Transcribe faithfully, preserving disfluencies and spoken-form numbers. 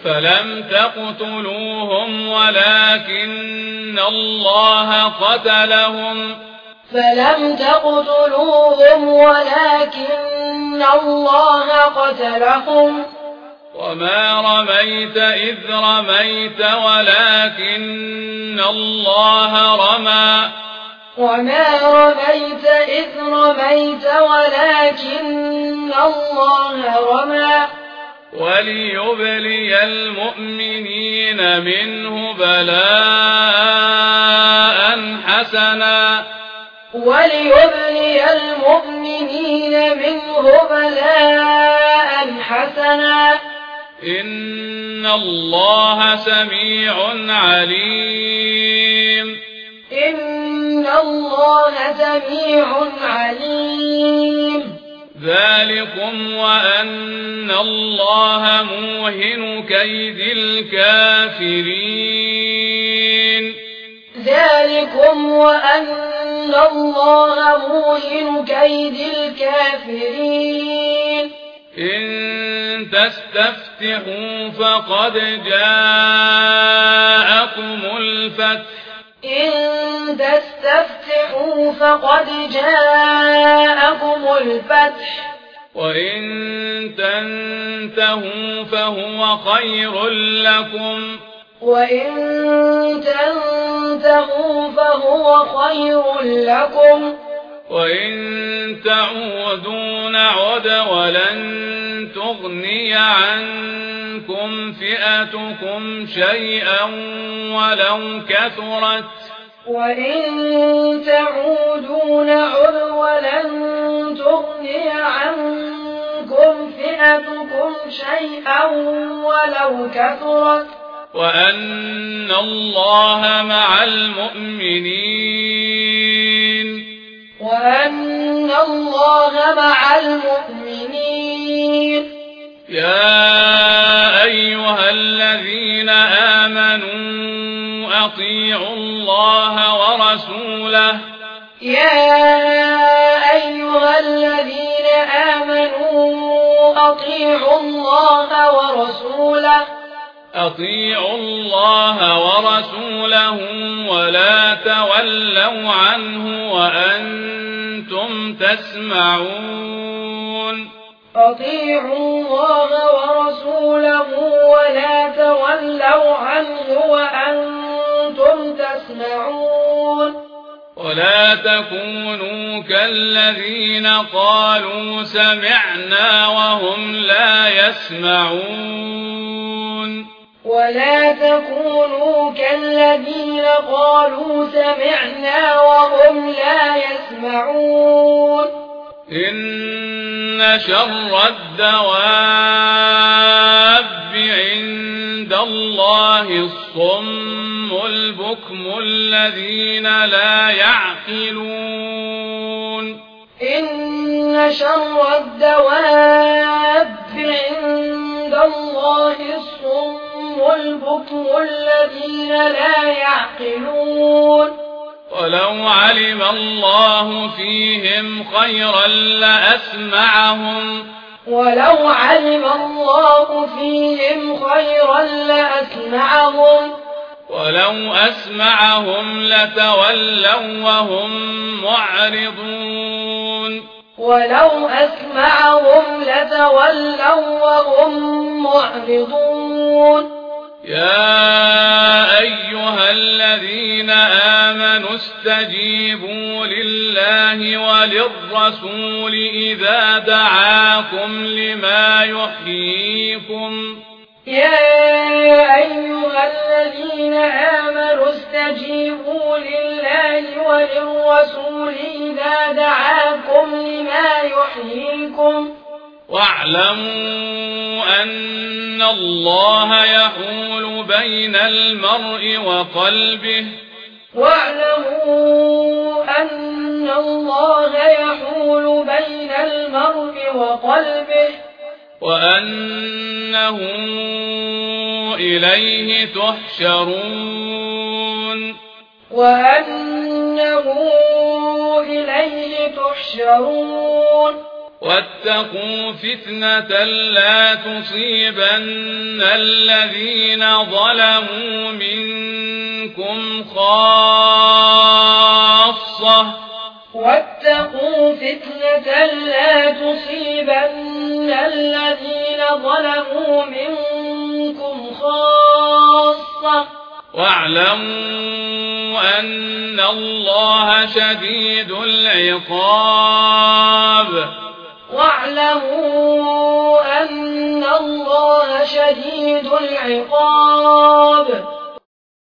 فلم تقتلوهم ولكن الله قتلهم فلم تقتلوهم ولكن الله قتلهم وما رميت إذ رميت ولكن الله رمى وما رميت إذ رميت ولكن الله رمى وليبلي المؤمنين منه بلاء حسنا وليبلي المؤمنين منه بلاء حسنا إن الله سميع عليم إن الله سميع عليم ذلكم وأن الله موهن كيد الكافرين ذلكم وأن الله موهن كيد الكافرين إن تستفتحوا فقد جاءكم الفتح إن تستفتحوا فقد جاءكم الفتح وإن تنتهوا فهو خير لكم وإن تنتهوا فهو خير لكم وإن تعودوا نعد ولن تغني عنكم فئتكم شيئا ولو كثرت وإن تعودوا نعد ولن تغني عنكم فئتكم شيئا ولو كثرت وأن الله مع المؤمنين وأن الله مع المؤمنين يا أيها الذين آمنوا أطيعوا الله ورسوله يا أيها الذين آمنوا أطيعوا الله ورسوله أطيعوا الله ورسوله ولا تولوا عنه وأنتم تسمعون أطيعوا الله ورسوله ولا تولوا عنه وأنتم تسمعون ولا تكونوا كالذين قالوا سمعنا وهم لا يسمعون ولا تكونوا كالذين قالوا سمعنا وهم لا يسمعون إن شر الدواب عند الله الصم البكم الذين لا يعقلون إن شر الدواب عند الله الصم البكم الذين لا يعقلون ولو علم الله فيهم خيرا لأسمعهم ولو علم الله فيهم خيرا لأسمعهم ولو أسمعهم لتولوا وهم معرضون ولو أسمعهم لتولوا وهم معرضون يا أيها الذين آمنوا استجيبوا لله وللرسول إذا دعاكم لما يحييكم يا أيها الذين آمنوا استجيبوا لله وللرسول إذا دعاكم لما يحييكم واعلموا أن الله يحول بين المرء وقلبه واعلموا أن الله يحول بين المرء وقلبه وأنه إليه تحشرون وأنه إليه تحشرون واتقوا فتنة لا تصيبن الذين ظلموا منكم خاصة واتقوا فتنة لا تصيبن الذين ظلموا منكم خاصة واعلموا أن الله شديد العقاب واعلموا أن الله شديد العقاب